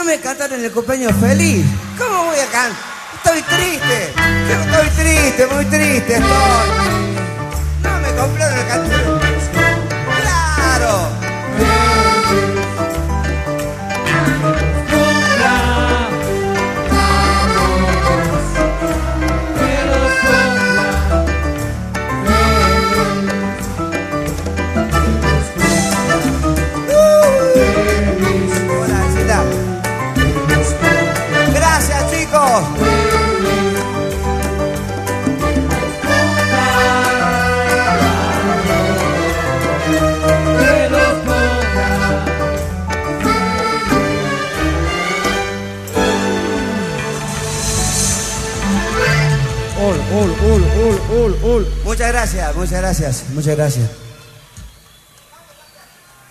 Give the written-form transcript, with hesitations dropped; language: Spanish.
me cantar en el cumpleaños feliz. ¿Cómo voy a cantar? Estoy triste. Estoy triste, muy triste estoy. No me compraron el cantor. ¡Claro! Gracias, chicos. Muchas gracias, muchas gracias, muchas gracias.